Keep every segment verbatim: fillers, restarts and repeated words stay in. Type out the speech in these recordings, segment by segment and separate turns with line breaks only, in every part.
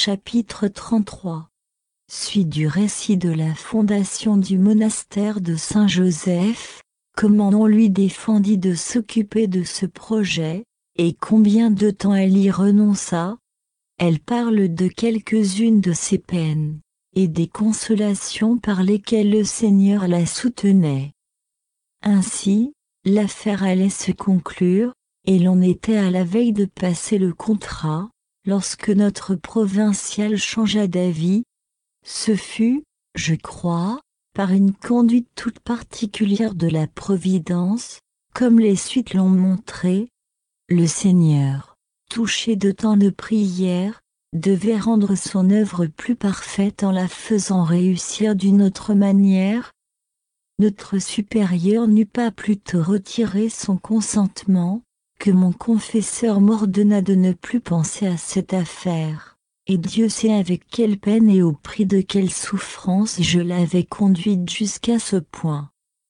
Chapitre trente-trois. Suite du récit de la fondation du monastère de Saint-Joseph, comment on lui défendit de s'occuper de ce projet, et combien de temps elle y renonça. Elle parle de quelques-unes de ses peines, et des consolations par lesquelles le Seigneur la soutenait. Ainsi, l'affaire allait se conclure, et l'on était à la veille de passer le contrat, lorsque notre provincial changea d'avis. Ce fut, je crois, par une conduite toute particulière de la Providence, comme les suites l'ont montré. Le Seigneur, touché de tant de prières, devait rendre son œuvre plus parfaite en la faisant réussir d'une autre manière. Notre supérieur n'eut pas plutôt retiré son consentement, que mon confesseur m'ordonna de ne plus penser à cette affaire, et Dieu sait avec quelle peine et au prix de quelle souffrance je l'avais conduite jusqu'à ce point.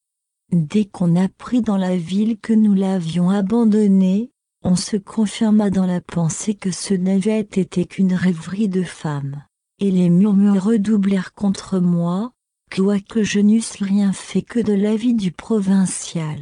Dès qu'on apprit dans la ville que nous l'avions abandonné, on se confirma dans la pensée que ce n'avait été qu'une rêverie de femme, et les murmures redoublèrent contre moi, quoique je n'eusse rien fait que de l'avis du provincial.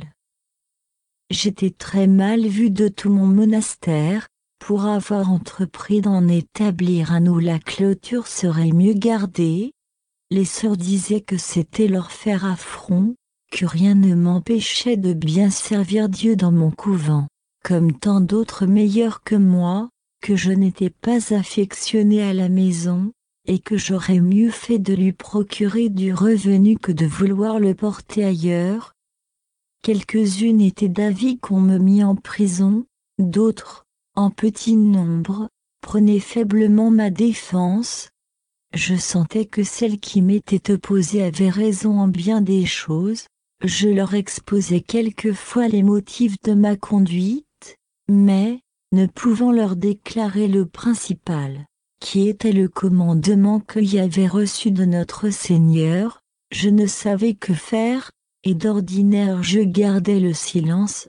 J'étais très mal vu de tout mon monastère, pour avoir entrepris d'en établir un où la clôture serait mieux gardée. Les sœurs disaient que c'était leur faire affront, que rien ne m'empêchait de bien servir Dieu dans mon couvent, comme tant d'autres meilleurs que moi, que je n'étais pas affectionnée à la maison, et que j'aurais mieux fait de lui procurer du revenu que de vouloir le porter ailleurs. Quelques-unes étaient d'avis qu'on me mit en prison, d'autres, en petit nombre, prenaient faiblement ma défense. Je sentais que celles qui m'étaient opposées avaient raison en bien des choses. Je leur exposais quelquefois les motifs de ma conduite, mais, ne pouvant leur déclarer le principal, qui était le commandement qu'il y avait reçu de notre Seigneur, je ne savais que faire, et d'ordinaire je gardais le silence.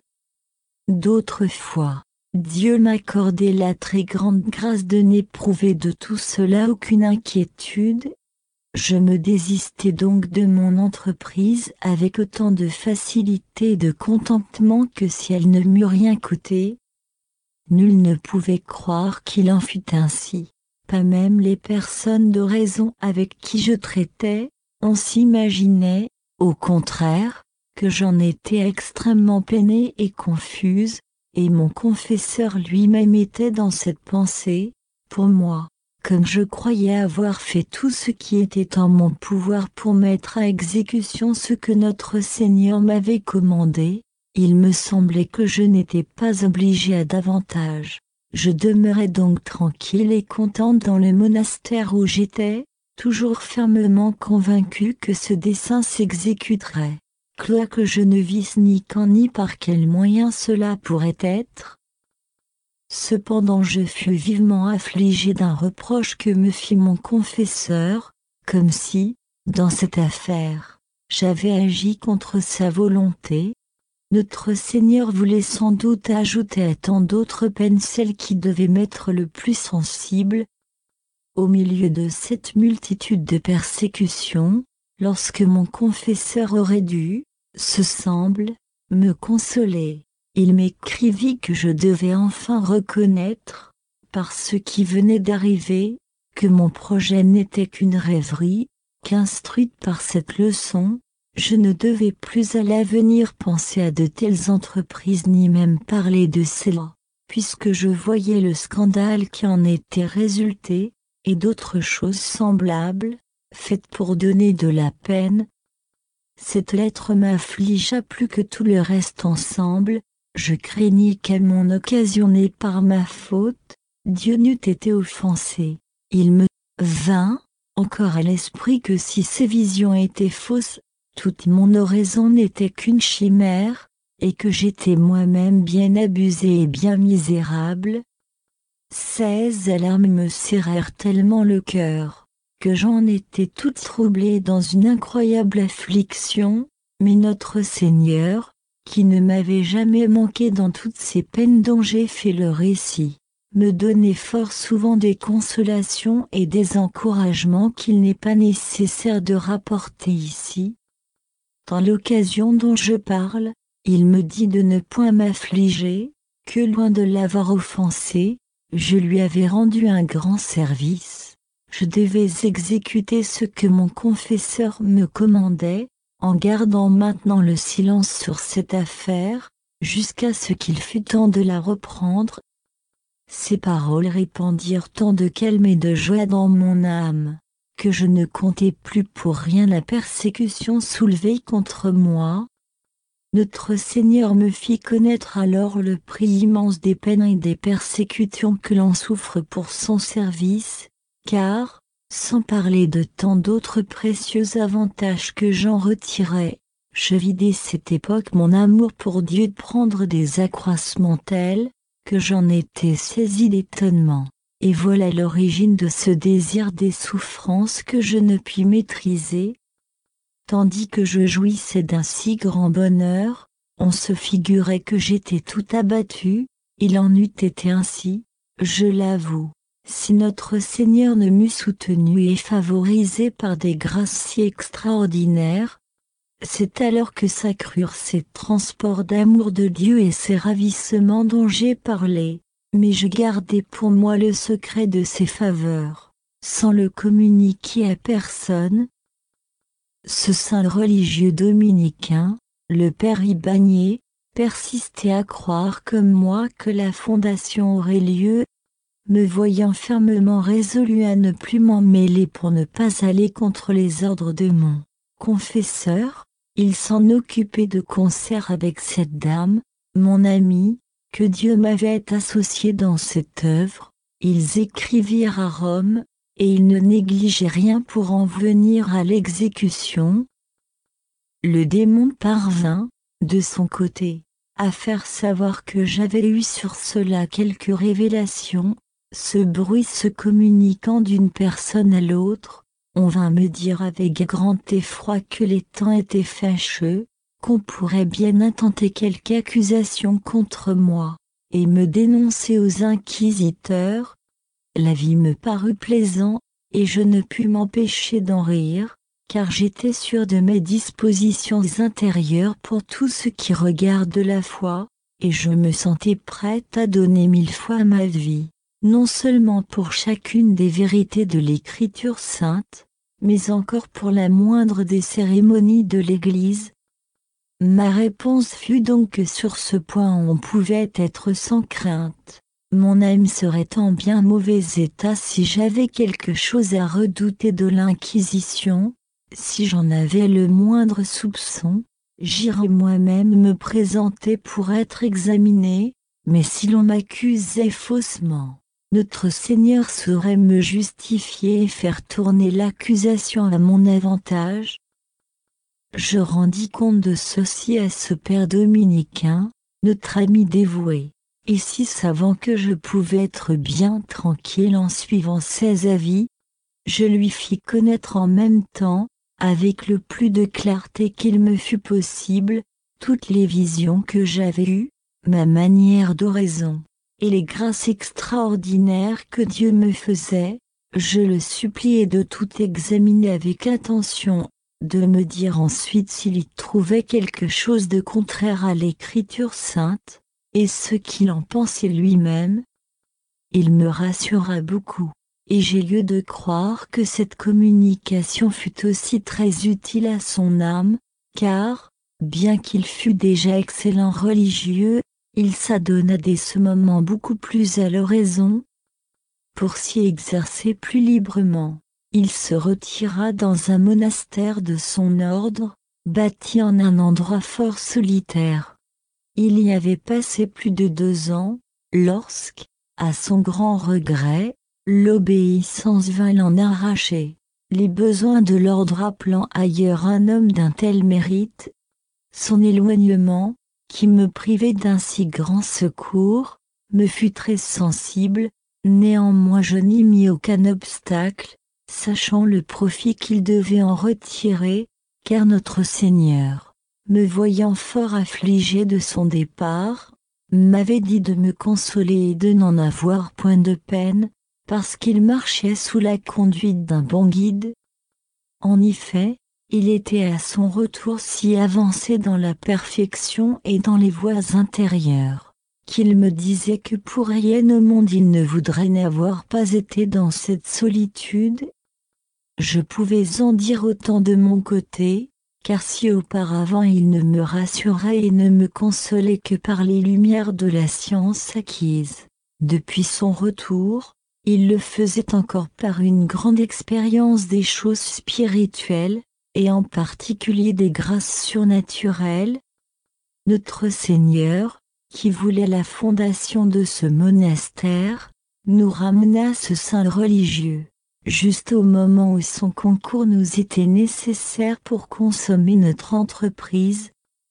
D'autres fois, Dieu m'accordait la très grande grâce de n'éprouver de tout cela aucune inquiétude. Je me désistais donc de mon entreprise avec autant de facilité et de contentement que si elle ne m'eût rien coûté. Nul ne pouvait croire qu'il en fût ainsi, pas même les personnes de raison avec qui je traitais. On s'imaginait, au contraire, que j'en étais extrêmement peinée et confuse, et mon confesseur lui-même était dans cette pensée. Pour moi, comme je croyais avoir fait tout ce qui était en mon pouvoir pour mettre à exécution ce que notre Seigneur m'avait commandé, il me semblait que je n'étais pas obligée à davantage. Je demeurais donc tranquille et contente dans le monastère où j'étais, toujours fermement convaincue que ce dessein s'exécuterait, quoique je ne visse ni quand ni par quels moyens cela pourrait être. Cependant je fus vivement affligée d'un reproche que me fit mon confesseur, comme si, dans cette affaire, j'avais agi contre sa volonté. Notre Seigneur voulait sans doute ajouter à tant d'autres peines celle qui devait m'être le plus sensible. Au milieu de cette multitude de persécutions, lorsque mon confesseur aurait dû, ce semble, me consoler, il m'écrivit que je devais enfin reconnaître, par ce qui venait d'arriver, que mon projet n'était qu'une rêverie, qu'instruite par cette leçon, je ne devais plus à l'avenir penser à de telles entreprises ni même parler de cela, puisque je voyais le scandale qui en était résulté, et d'autres choses semblables, faites pour donner de la peine. Cette lettre m'affligea plus que tout le reste ensemble. Je craignis qu'elle m'en occasionnait par ma faute. Dieu n'eût été offensé. Il me vint encore à l'esprit que si ces visions étaient fausses, toute mon oraison n'était qu'une chimère, et que j'étais moi-même bien abusée et bien misérable. Ces alarmes me serrèrent tellement le cœur, que j'en étais toute troublée dans une incroyable affliction, mais notre Seigneur, qui ne m'avait jamais manqué dans toutes ces peines dont j'ai fait le récit, me donnait fort souvent des consolations et des encouragements qu'il n'est pas nécessaire de rapporter ici. Dans l'occasion dont je parle, il me dit de ne point m'affliger, que loin de l'avoir offensé, je lui avais rendu un grand service. Je devais exécuter ce que mon confesseur me commandait, en gardant maintenant le silence sur cette affaire, jusqu'à ce qu'il fût temps de la reprendre. Ces paroles répandirent tant de calme et de joie dans mon âme, que je ne comptais plus pour rien la persécution soulevée contre moi. Notre Seigneur me fit connaître alors le prix immense des peines et des persécutions que l'on souffre pour son service, car, sans parler de tant d'autres précieux avantages que j'en retirais, je vis dès cette époque mon amour pour Dieu prendre des accroissements tels, que j'en étais saisi d'étonnement, et voilà l'origine de ce désir des souffrances que je ne puis maîtriser. Tandis que je jouissais d'un si grand bonheur, on se figurait que j'étais tout abattu. Il en eût été ainsi, je l'avoue, si notre Seigneur ne m'eût soutenu et favorisé par des grâces si extraordinaires. C'est alors que s'accrurent ces transports d'amour de Dieu et ces ravissements dont j'ai parlé, mais je gardai pour moi le secret de ces faveurs, sans le communiquer à personne. Ce saint religieux dominicain, le père Ibagné, persistait à croire comme moi que la fondation aurait lieu. Me voyant fermement résolu à ne plus m'en mêler pour ne pas aller contre les ordres de mon confesseur, il s'en occupait de concert avec cette dame, mon amie, que Dieu m'avait associée dans cette œuvre. Ils écrivirent à Rome, et ils ne négligeaient rien pour en venir à l'exécution. Le démon parvint, de son côté, à faire savoir que j'avais eu sur cela quelques révélations. Ce bruit se communiquant d'une personne à l'autre, on vint me dire avec grand effroi que les temps étaient fâcheux, qu'on pourrait bien intenter quelque accusation contre moi, et me dénoncer aux inquisiteurs. La vie me parut plaisant, et je ne pus m'empêcher d'en rire, car j'étais sûr de mes dispositions intérieures pour tout ce qui regarde la foi, et je me sentais prête à donner mille fois ma vie, non seulement pour chacune des vérités de l'Écriture sainte, mais encore pour la moindre des cérémonies de l'Église. Ma réponse fut donc que sur ce point on pouvait être sans crainte. Mon âme serait en bien mauvais état si j'avais quelque chose à redouter de l'Inquisition. Si j'en avais le moindre soupçon, j'irais moi-même me présenter pour être examiné, mais si l'on m'accusait faussement, notre Seigneur saurait me justifier et faire tourner l'accusation à mon avantage. Je rendis compte de ceci à ce père dominicain, notre ami dévoué, et si savant que je pouvais être bien tranquille en suivant ses avis. Je lui fis connaître en même temps, avec le plus de clarté qu'il me fut possible, toutes les visions que j'avais eues, ma manière d'oraison, et les grâces extraordinaires que Dieu me faisait. Je le suppliai de tout examiner avec attention, de me dire ensuite s'il y trouvait quelque chose de contraire à l'Écriture sainte, et ce qu'il en pensait lui-même. Il me rassura beaucoup, et j'ai lieu de croire que cette communication fut aussi très utile à son âme, car, bien qu'il fût déjà excellent religieux, il s'adonna dès ce moment beaucoup plus à l'oraison. Pour s'y exercer plus librement, il se retira dans un monastère de son ordre, bâti en un endroit fort solitaire. Il y avait passé plus de deux ans, lorsque, à son grand regret, l'obéissance vint l'en arracher, les besoins de l'ordre appelant ailleurs un homme d'un tel mérite. Son éloignement, qui me privait d'un si grand secours, me fut très sensible. Néanmoins je n'y mis aucun obstacle, sachant le profit qu'il devait en retirer, car notre Seigneur, me voyant fort affligé de son départ, m'avait dit de me consoler et de n'en avoir point de peine, parce qu'il marchait sous la conduite d'un bon guide. En effet, il était à son retour si avancé dans la perfection et dans les voies intérieures, qu'il me disait que pour rien au monde il ne voudrait n'avoir pas été dans cette solitude. Je pouvais en dire autant de mon côté, car si auparavant il ne me rassurait et ne me consolait que par les lumières de la science acquise, depuis son retour, il le faisait encore par une grande expérience des choses spirituelles, et en particulier des grâces surnaturelles. Notre Seigneur, qui voulait la fondation de ce monastère, nous ramena ce saint religieux, juste au moment où son concours nous était nécessaire pour consommer notre entreprise.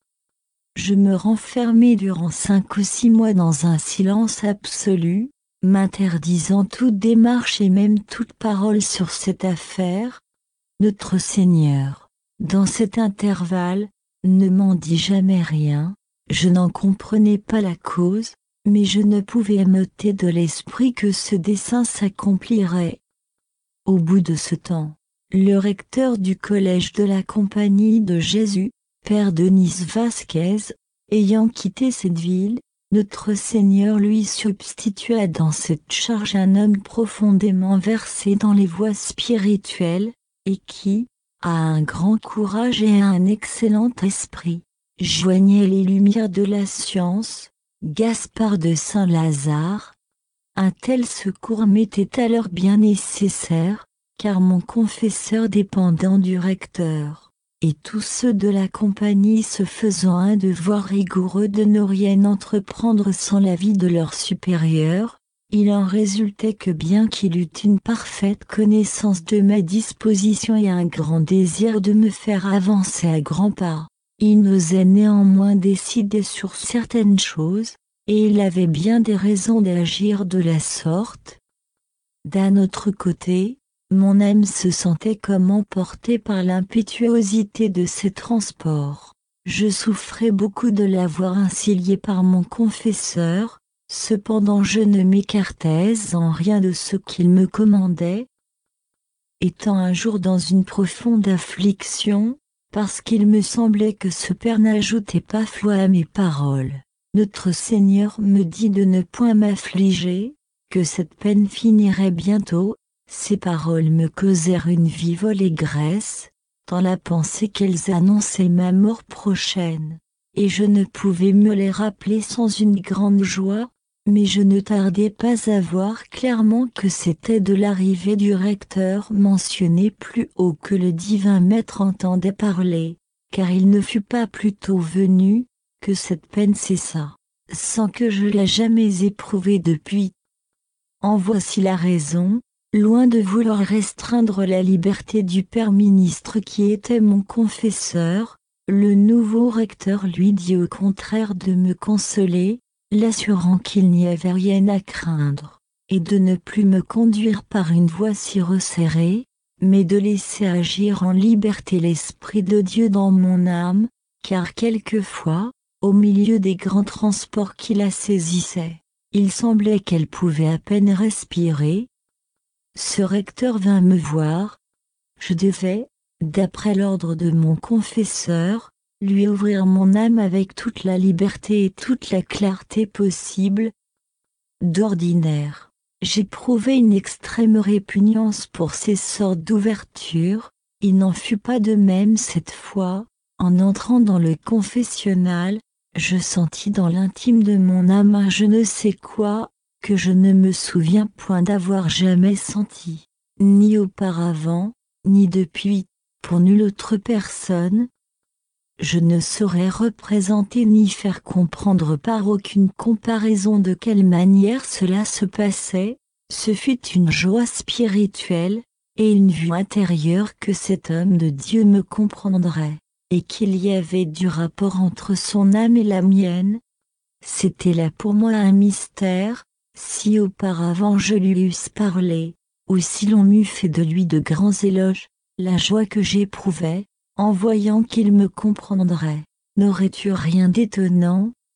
Je me renfermai durant cinq ou six mois dans un silence absolu, m'interdisant toute démarche et même toute parole sur cette affaire. Notre Seigneur, dans cet intervalle, ne m'en dit jamais rien. Je n'en comprenais pas la cause, mais je ne pouvais m'ôter de l'esprit que ce dessein s'accomplirait. Au bout de ce temps, le recteur du collège de la Compagnie de Jésus, Père Denis Vasquez, ayant quitté cette ville, notre Seigneur lui substitua dans cette charge un homme profondément versé dans les voies spirituelles, et qui, a un grand courage et un excellent esprit, joignait les lumières de la science, Gaspard de Saint-Lazare. Un tel secours m'était alors bien nécessaire, car mon confesseur dépendant du recteur, et tous ceux de la compagnie se faisant un devoir rigoureux de ne rien entreprendre sans l'avis de leur supérieur, il en résultait que bien qu'il eût une parfaite connaissance de ma disposition et un grand désir de me faire avancer à grands pas, il n'osait néanmoins décider sur certaines choses, et il avait bien des raisons d'agir de la sorte. D'un autre côté, mon âme se sentait comme emportée par l'impétuosité de ces transports. Je souffrais beaucoup de l'avoir ainsi lié par mon confesseur, cependant je ne m'écartais en rien de ce qu'il me commandait. Étant un jour dans une profonde affliction, parce qu'il me semblait que ce père n'ajoutait pas foi à mes paroles, notre Seigneur me dit de ne point m'affliger, que cette peine finirait bientôt. Ces paroles me causèrent une vive allégresse, dans la pensée qu'elles annonçaient ma mort prochaine, et je ne pouvais me les rappeler sans une grande joie, mais je ne tardai pas à voir clairement que c'était de l'arrivée du recteur mentionné plus haut que le divin maître entendait parler, car il ne fut pas plus tôt venu, que cette peine cessa, sans que je la jamais éprouvée depuis. En voici la raison. Loin de vouloir restreindre la liberté du père ministre qui était mon confesseur, le nouveau recteur lui dit au contraire de me consoler, l'assurant qu'il n'y avait rien à craindre, et de ne plus me conduire par une voie si resserrée, mais de laisser agir en liberté l'Esprit de Dieu dans mon âme, car quelquefois, au milieu des grands transports qui la saisissaient, il semblait qu'elle pouvait à peine respirer. Ce recteur vint me voir. Je devais, d'après l'ordre de mon confesseur, lui ouvrir mon âme avec toute la liberté et toute la clarté possible. D'ordinaire, j'éprouvais une extrême répugnance pour ces sortes d'ouvertures. Il n'en fut pas de même cette fois. En entrant dans le confessionnal, je sentis dans l'intime de mon âme un je ne sais quoi, que je ne me souviens point d'avoir jamais senti, ni auparavant, ni depuis, pour nulle autre personne. Je ne saurais représenter ni faire comprendre par aucune comparaison de quelle manière cela se passait. Ce fut une joie spirituelle, et une vue intérieure que cet homme de Dieu me comprendrait, et qu'il y avait du rapport entre son âme et la mienne. C'était là pour moi un mystère. Si auparavant je lui eusse parlé, ou si l'on m'eût fait de lui de grands éloges, la joie que j'éprouvais, en voyant qu'il me comprendrait, n'aurait eu rien d'étonnant.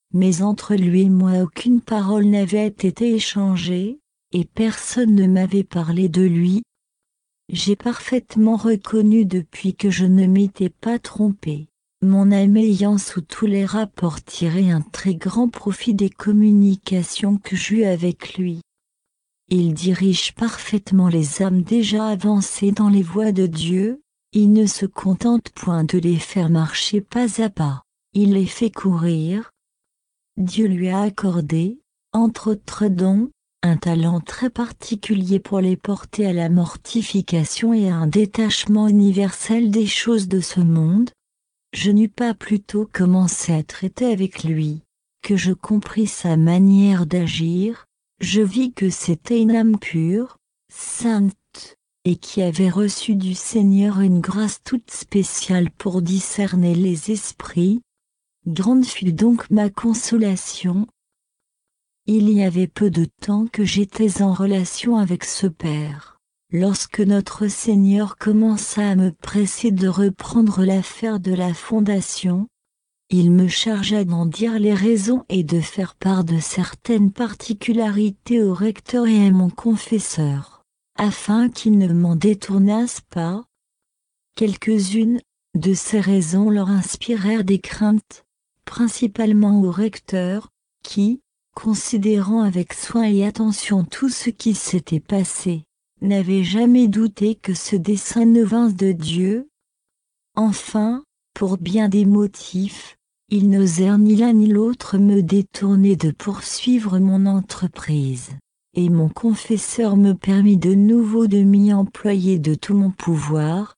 mais entre lui et moi aucune parole n'avait été échangée, et personne ne m'avait parlé de lui. J'ai parfaitement reconnu depuis que je ne m'étais pas trompé, mon âme ayant sous tous les rapports tiré un très grand profit des communications que j'eus avec lui. Il dirige parfaitement les âmes déjà avancées dans les voies de Dieu, il ne se contente point de les faire marcher pas à pas, il les fait courir. Dieu lui a accordé, entre autres dons, un talent très particulier pour les porter à la mortification et à un détachement universel des choses de ce monde. Je n'eus pas plutôt commencé à traiter avec lui, que je compris sa manière d'agir, je vis que c'était une âme pure, sainte, et qui avait reçu du Seigneur une grâce toute spéciale pour discerner les esprits. Grande fut donc ma consolation. Il y avait peu de temps que j'étais en relation avec ce père, lorsque notre Seigneur commença à me presser de reprendre l'affaire de la fondation. Il me chargea d'en dire les raisons et de faire part de certaines particularités au recteur et à mon confesseur, afin qu'ils ne m'en détournassent pas. Quelques-unes de ces raisons leur inspirèrent des craintes, principalement au recteur, qui, considérant avec soin et attention tout ce qui s'était passé, n'avait jamais douté que ce dessein ne vînt de Dieu. Enfin, pour bien des motifs, ils n'osèrent ni l'un ni l'autre me détourner de poursuivre mon entreprise, et mon confesseur me permit de nouveau de m'y employer de tout mon pouvoir.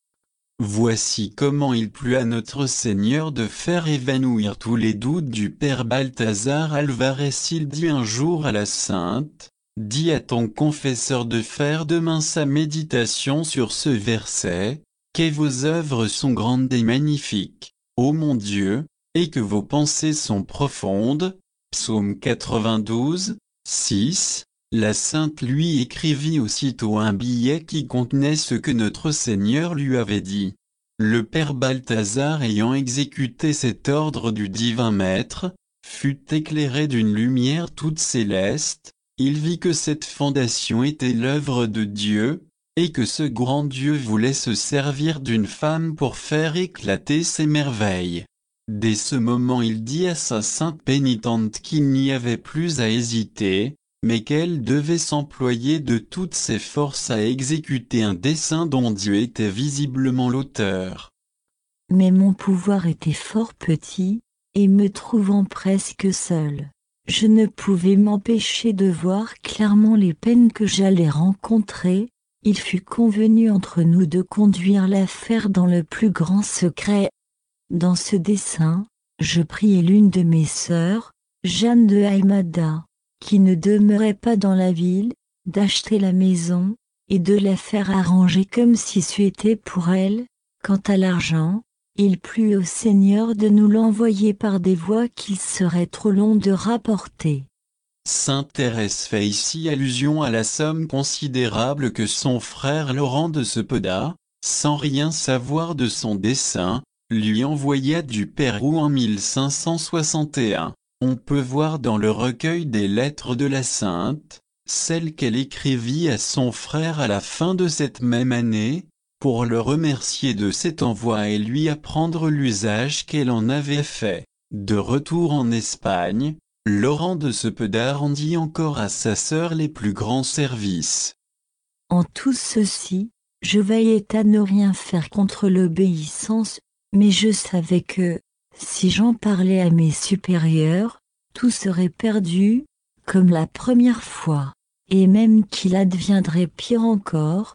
Voici comment il plut à notre Seigneur de faire évanouir tous les doutes du père Balthazar Alvarez. Il dit un jour à la sainte: dis à ton confesseur de faire demain sa méditation sur ce verset, que vos œuvres sont grandes et magnifiques, ô mon Dieu, et que vos pensées sont profondes. Psaume quatre-vingt-douze, six. La sainte lui écrivit aussitôt un billet qui contenait ce que notre Seigneur lui avait dit. Le père Balthazar, ayant exécuté cet ordre du divin maître, fut éclairé d'une lumière toute céleste. Il vit que cette fondation était l'œuvre de Dieu, et que ce grand Dieu voulait se servir d'une femme pour faire éclater ses merveilles. Dès ce moment il dit à sa sainte pénitente qu'il n'y avait plus à hésiter, mais qu'elle devait s'employer de toutes ses forces à exécuter un dessein dont Dieu était visiblement l'auteur.
Mais mon pouvoir était fort petit, et me trouvant presque seul, je ne pouvais m'empêcher de voir clairement les peines que j'allais rencontrer. Il fut convenu entre nous de conduire l'affaire dans le plus grand secret. Dans ce dessein, je priai l'une de mes sœurs, Jeanne de Aïmada, qui ne demeurait pas dans la ville, d'acheter la maison, et de la faire arranger comme si c'eût été pour elle. Quant à l'argent, il plut au Seigneur de nous l'envoyer par des voies qu'il serait trop long de rapporter.
Sainte Thérèse fait ici allusion à la somme considérable que son frère Laurent de Cepeda, sans rien savoir de son dessein, lui envoya du Pérou en mille cinq cent soixante et un. On peut voir dans le recueil des lettres de la Sainte, celle qu'elle écrivit à son frère à la fin de cette même année, pour le remercier de cet envoi et lui apprendre l'usage qu'elle en avait fait. De retour en Espagne, Laurent de Cepeda rendit encore à sa sœur les plus grands services.
En tout ceci, je veillais à ne rien faire contre l'obéissance, mais je savais que, si j'en parlais à mes supérieurs, tout serait perdu, comme la première fois, et même qu'il adviendrait pire encore.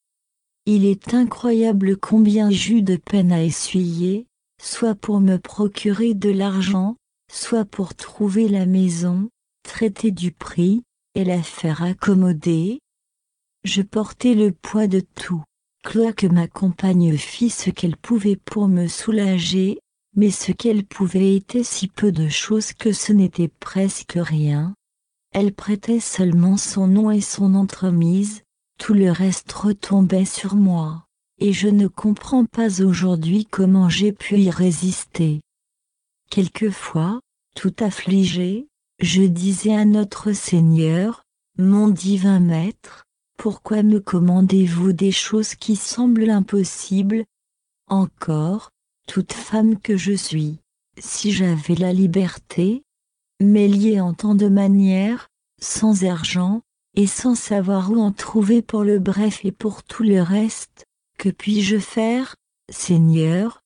Il est incroyable combien j'eus de peine à essuyer, soit pour me procurer de l'argent, soit pour trouver la maison, traiter du prix, et la faire accommoder. Je portais le poids de tout, quoique ma compagne fît ce qu'elle pouvait pour me soulager, mais ce qu'elle pouvait était si peu de choses que ce n'était presque rien. Elle prêtait seulement son nom et son entremise, tout le reste retombait sur moi, et je ne comprends pas aujourd'hui comment j'ai pu y résister. Quelquefois, Tout affligé, je disais à notre Seigneur, mon divin Maître, pourquoi me commandez-vous des choses qui semblent impossibles? Encore, toute femme que je suis, si j'avais la liberté, mais liée en tant de manières, sans argent, et sans savoir où en trouver pour le bref et pour tout le reste, que puis-je faire, Seigneur?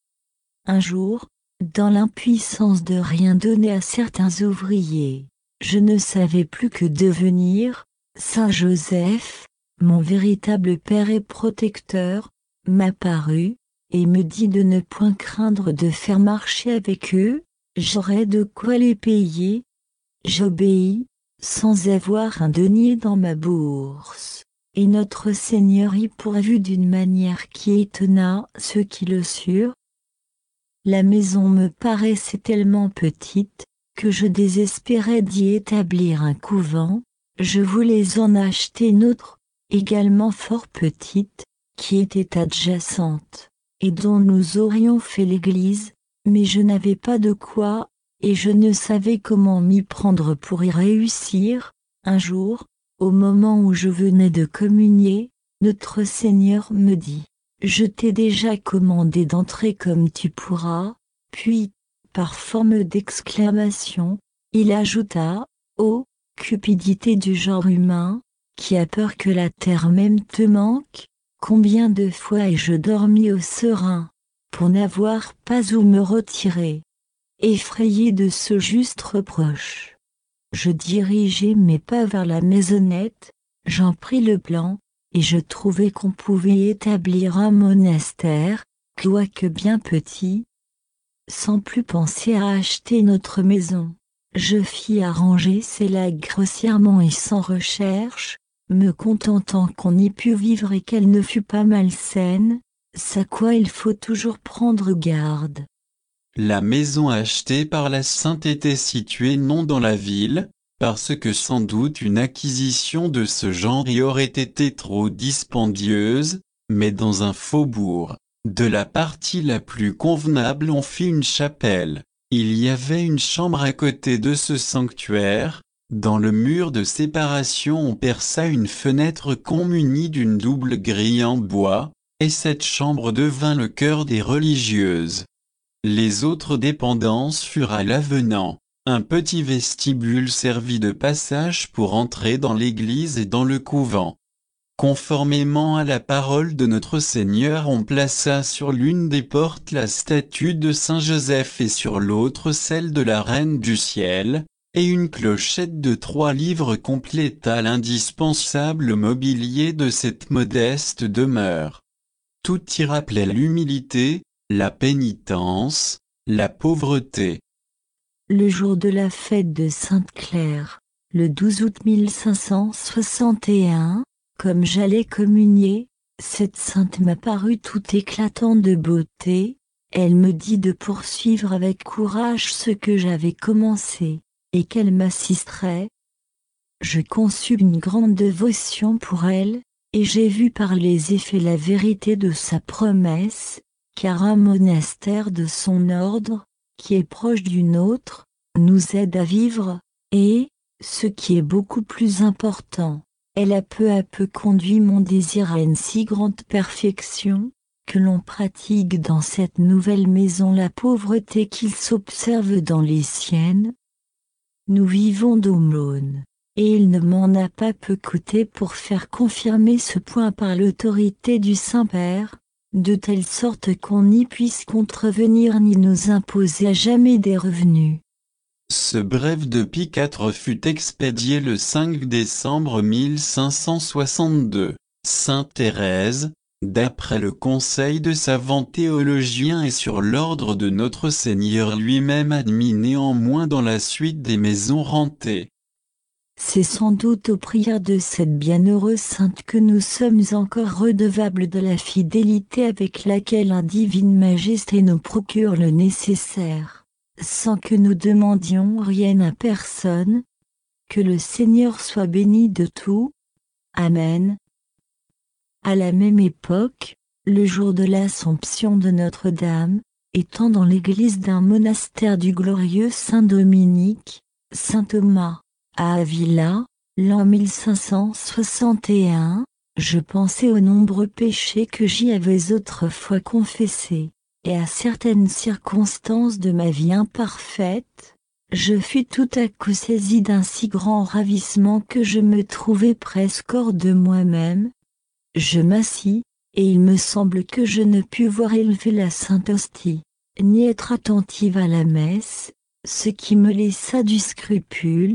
Un jour, dans l'impuissance de rien donner à certains ouvriers, je ne savais plus que devenir. Saint Joseph, mon véritable père et protecteur, m'apparut, et me dit de ne point craindre de faire marcher avec eux, j'aurais de quoi les payer. J'obéis, sans avoir un denier dans ma bourse, et notre Seigneur y pourvut d'une manière qui étonna ceux qui le surent. La maison me paraissait tellement petite, que je désespérais d'y établir un couvent. Je voulais en acheter une autre, également fort petite, qui était adjacente, et dont nous aurions fait l'église, mais je n'avais pas de quoi, et je ne savais comment m'y prendre pour y réussir. Un jour, au moment où je venais de communier, notre Seigneur me dit, « Je t'ai déjà commandé d'entrer comme tu pourras », puis, par forme d'exclamation, il ajouta, « Oh, cupidité du genre humain, qui a peur que la terre même te manque, combien de fois ai-je dormi au serein, pour n'avoir pas où me retirer ?» Effrayé de ce juste reproche, je dirigeai mes pas vers la maisonnette, j'en pris le plan, et je trouvai qu'on pouvait établir un monastère, quoique bien petit. Sans plus penser à acheter notre maison, je fis arranger cela grossièrement et sans recherche, me contentant qu'on y pût vivre et qu'elle ne fût pas malsaine, c'est à quoi il faut toujours prendre garde.
La maison achetée par la Sainte était située non dans la ville, parce que sans doute une acquisition de ce genre y aurait été trop dispendieuse, mais dans un faubourg. De la partie la plus convenable on fit une chapelle. Il y avait une chambre à côté de ce sanctuaire. Dans le mur de séparation on perça une fenêtre communie d'une double grille en bois, et cette chambre devint le cœur des religieuses. Les autres dépendances furent à l'avenant. Un petit vestibule servit de passage pour entrer dans l'église et dans le couvent. Conformément à la parole de notre Seigneur, on plaça sur l'une des portes la statue de Saint Joseph et sur l'autre celle de la Reine du Ciel, et une clochette de trois livres compléta l'indispensable mobilier de cette modeste demeure. Tout y rappelait l'humilité, la pénitence, la pauvreté.
Le jour de la fête de Sainte-Claire, le douze août mille cinq cent soixante et un, comme j'allais communier, cette sainte m'apparut tout éclatante de beauté. Elle me dit de poursuivre avec courage ce que j'avais commencé, et qu'elle m'assisterait. Je conçus une grande dévotion pour elle, et j'ai vu par les effets la vérité de sa promesse, car un monastère de son ordre, qui est proche du nôtre, nous aide à vivre, et, ce qui est beaucoup plus important, elle a peu à peu conduit mon désir à une si grande perfection, que l'on pratique dans cette nouvelle maison la pauvreté qu'il s'observe dans les siennes. Nous vivons d'aumônes, et il ne m'en a pas peu coûté pour faire confirmer ce point par l'autorité du Saint-Père, de telle sorte qu'on n'y puisse contrevenir ni nous imposer à jamais des revenus.
Ce bref de Pie quatre fut expédié le cinq décembre mille cinq cent soixante-deux. Sainte Thérèse, d'après le conseil de savants théologiens et sur l'ordre de notre Seigneur lui-même admis néanmoins dans la suite des maisons rentées.
C'est sans doute aux prières de cette bienheureuse sainte que nous sommes encore redevables de la fidélité avec laquelle un divine majesté nous procure le nécessaire, sans que nous demandions rien à personne. Que le Seigneur soit béni de tout. Amen. À la même époque, le jour de l'Assomption de Notre-Dame, étant dans l'église d'un monastère du glorieux Saint Dominique, Saint Thomas, à Avila, l'an mille cinq cent soixante et un, je pensais aux nombreux péchés que j'y avais autrefois confessés, et à certaines circonstances de ma vie imparfaite. Je fus tout à coup saisi d'un si grand ravissement que je me trouvai presque hors de moi-même. Je m'assis, et il me semble que je ne pus voir élever la Sainte Hostie, ni être attentive à la messe, ce qui me laissa du scrupule.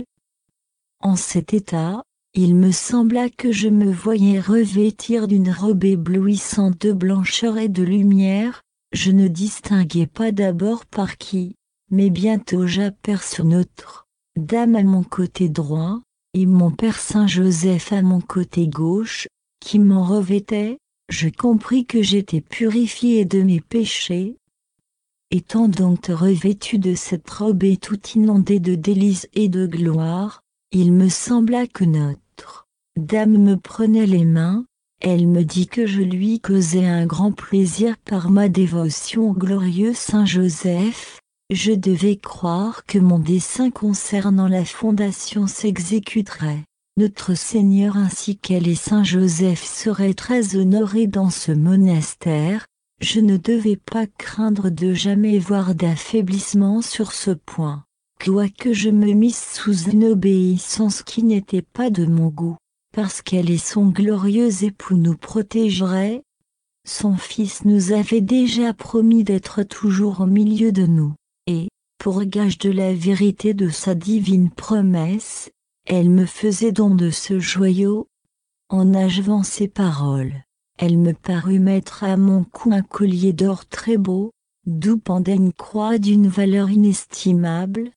En cet état, il me sembla que je me voyais revêtir d'une robe éblouissante de blancheur et de lumière. Je ne distinguais pas d'abord par qui, mais bientôt j'aperçus notre Dame à mon côté droit, et mon Père Saint Joseph à mon côté gauche, qui m'en revêtaient. Je compris que j'étais purifié de mes péchés. Étant donc revêtu de cette robe et tout inondé de délices et de gloire, il me sembla que notre Dame me prenait les mains. Elle me dit que je lui causais un grand plaisir par ma dévotion au glorieux Saint Joseph. Je devais croire que mon dessein concernant la fondation s'exécuterait. Notre Seigneur ainsi qu'elle et Saint Joseph seraient très honorés dans ce monastère. Je ne devais pas craindre de jamais voir d'affaiblissement sur ce point, quoique je me misse sous une obéissance qui n'était pas de mon goût. Parce qu'elle et son glorieux époux nous protégeraient. Son Fils nous avait déjà promis d'être toujours au milieu de nous, et, pour gage de la vérité de sa divine promesse, elle me faisait don de ce joyau. En achevant ces paroles, elle me parut mettre à mon cou un collier d'or très beau, d'où pendait une croix d'une valeur inestimable.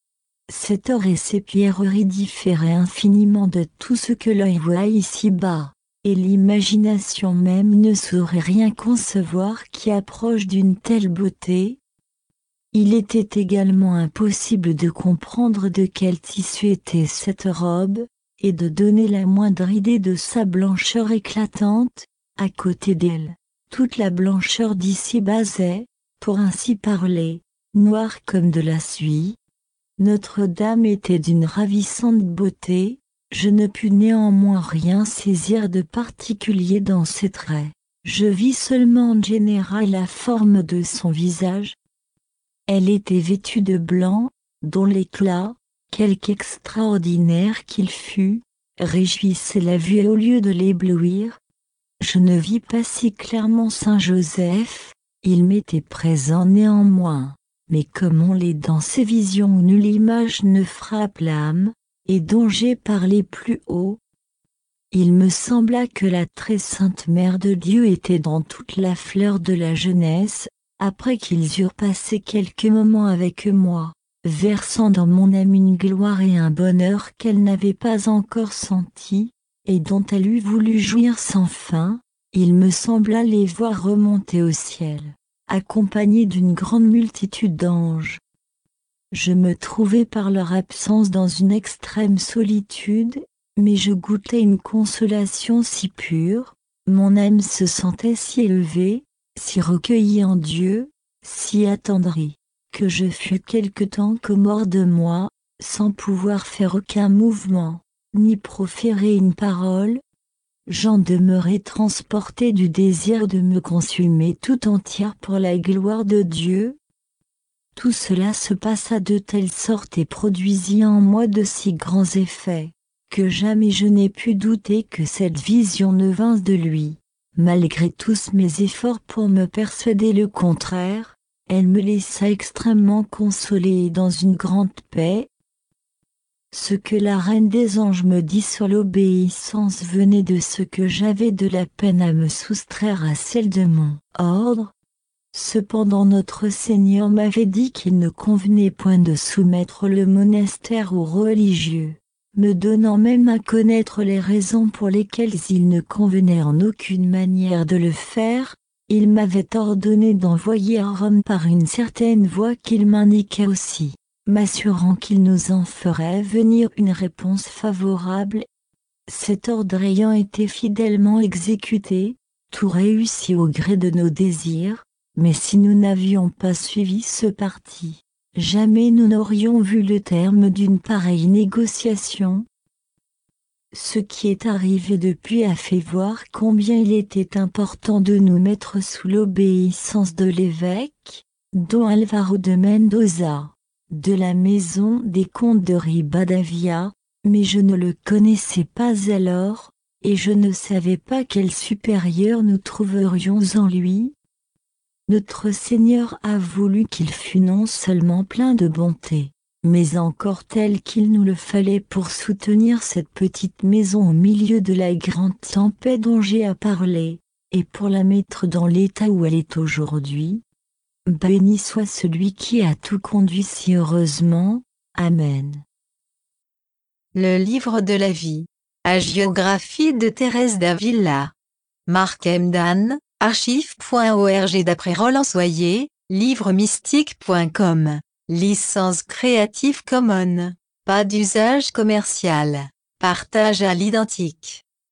Cet or et ces pierreries différaient infiniment de tout ce que l'œil voit ici-bas, et l'imagination même ne saurait rien concevoir qui approche d'une telle beauté. Il était également impossible de comprendre de quel tissu était cette robe, et de donner la moindre idée de sa blancheur éclatante. À côté d'elle, toute la blancheur d'ici-bas est, pour ainsi parler, noire comme de la suie. Notre-Dame était d'une ravissante beauté. Je ne pus néanmoins rien saisir de particulier dans ses traits. Je vis seulement en général la forme de son visage. Elle était vêtue de blanc, dont l'éclat, quelque extraordinaire qu'il fût, réjouissait la vue au lieu de l'éblouir. Je ne vis pas si clairement Saint Joseph, il m'était présent néanmoins. Mais comme on l'est dans ces visions où nulle image ne frappe l'âme, et dont j'ai parlé plus haut, il me sembla que la très sainte Mère de Dieu était dans toute la fleur de la jeunesse, après qu'ils eurent passé quelques moments avec moi, versant dans mon âme une gloire et un bonheur qu'elle n'avait pas encore senti, et dont elle eût voulu jouir sans fin. Il me sembla les voir remonter au ciel, accompagnés d'une grande multitude d'anges. Je me trouvais par leur absence dans une extrême solitude, mais je goûtais une consolation si pure, mon âme se sentait si élevée, si recueillie en Dieu, si attendrie, que je fus quelque temps comme hors de moi, sans pouvoir faire aucun mouvement, ni proférer une parole. J'en demeurai transporté du désir de me consumer tout entière pour la gloire de Dieu. Tout cela se passa de telle sorte et produisit en moi de si grands effets, que jamais je n'ai pu douter que cette vision ne vînt de lui. Malgré tous mes efforts pour me persuader le contraire, elle me laissa extrêmement consolé et dans une grande paix. Ce que la Reine des Anges me dit sur l'obéissance venait de ce que j'avais de la peine à me soustraire à celle de mon ordre. Cependant notre Seigneur m'avait dit qu'il ne convenait point de soumettre le monastère aux religieux, me donnant même à connaître les raisons pour lesquelles il ne convenait en aucune manière de le faire. Il m'avait ordonné d'envoyer à Rome par une certaine voie qu'il m'indiqua aussi, m'assurant qu'il nous en ferait venir une réponse favorable. Cet ordre ayant été fidèlement exécuté, tout réussit au gré de nos désirs. Mais si nous n'avions pas suivi ce parti, jamais nous n'aurions vu le terme d'une pareille négociation. Ce qui est arrivé depuis a fait voir combien il était important de nous mettre sous l'obéissance de l'évêque, Don Alvaro de Mendoza, de la maison des comtes de Ribadavia, mais je ne le connaissais pas alors, et je ne savais pas quel supérieur nous trouverions en lui. Notre Seigneur a voulu qu'il fût non seulement plein de bonté, mais encore tel qu'il nous le fallait pour soutenir cette petite maison au milieu de la grande tempête dont j'ai à parler, et pour la mettre dans l'état où elle est aujourd'hui. Béni soit celui qui a tout conduit si heureusement. Amen.
Le livre de la vie. Hagiographie de Thérèse d'Avila. Marc Emdan, archive point org d'après Roland Soyer, livre mystique point com. Licence Creative Commons. Pas d'usage commercial. Partage à l'identique.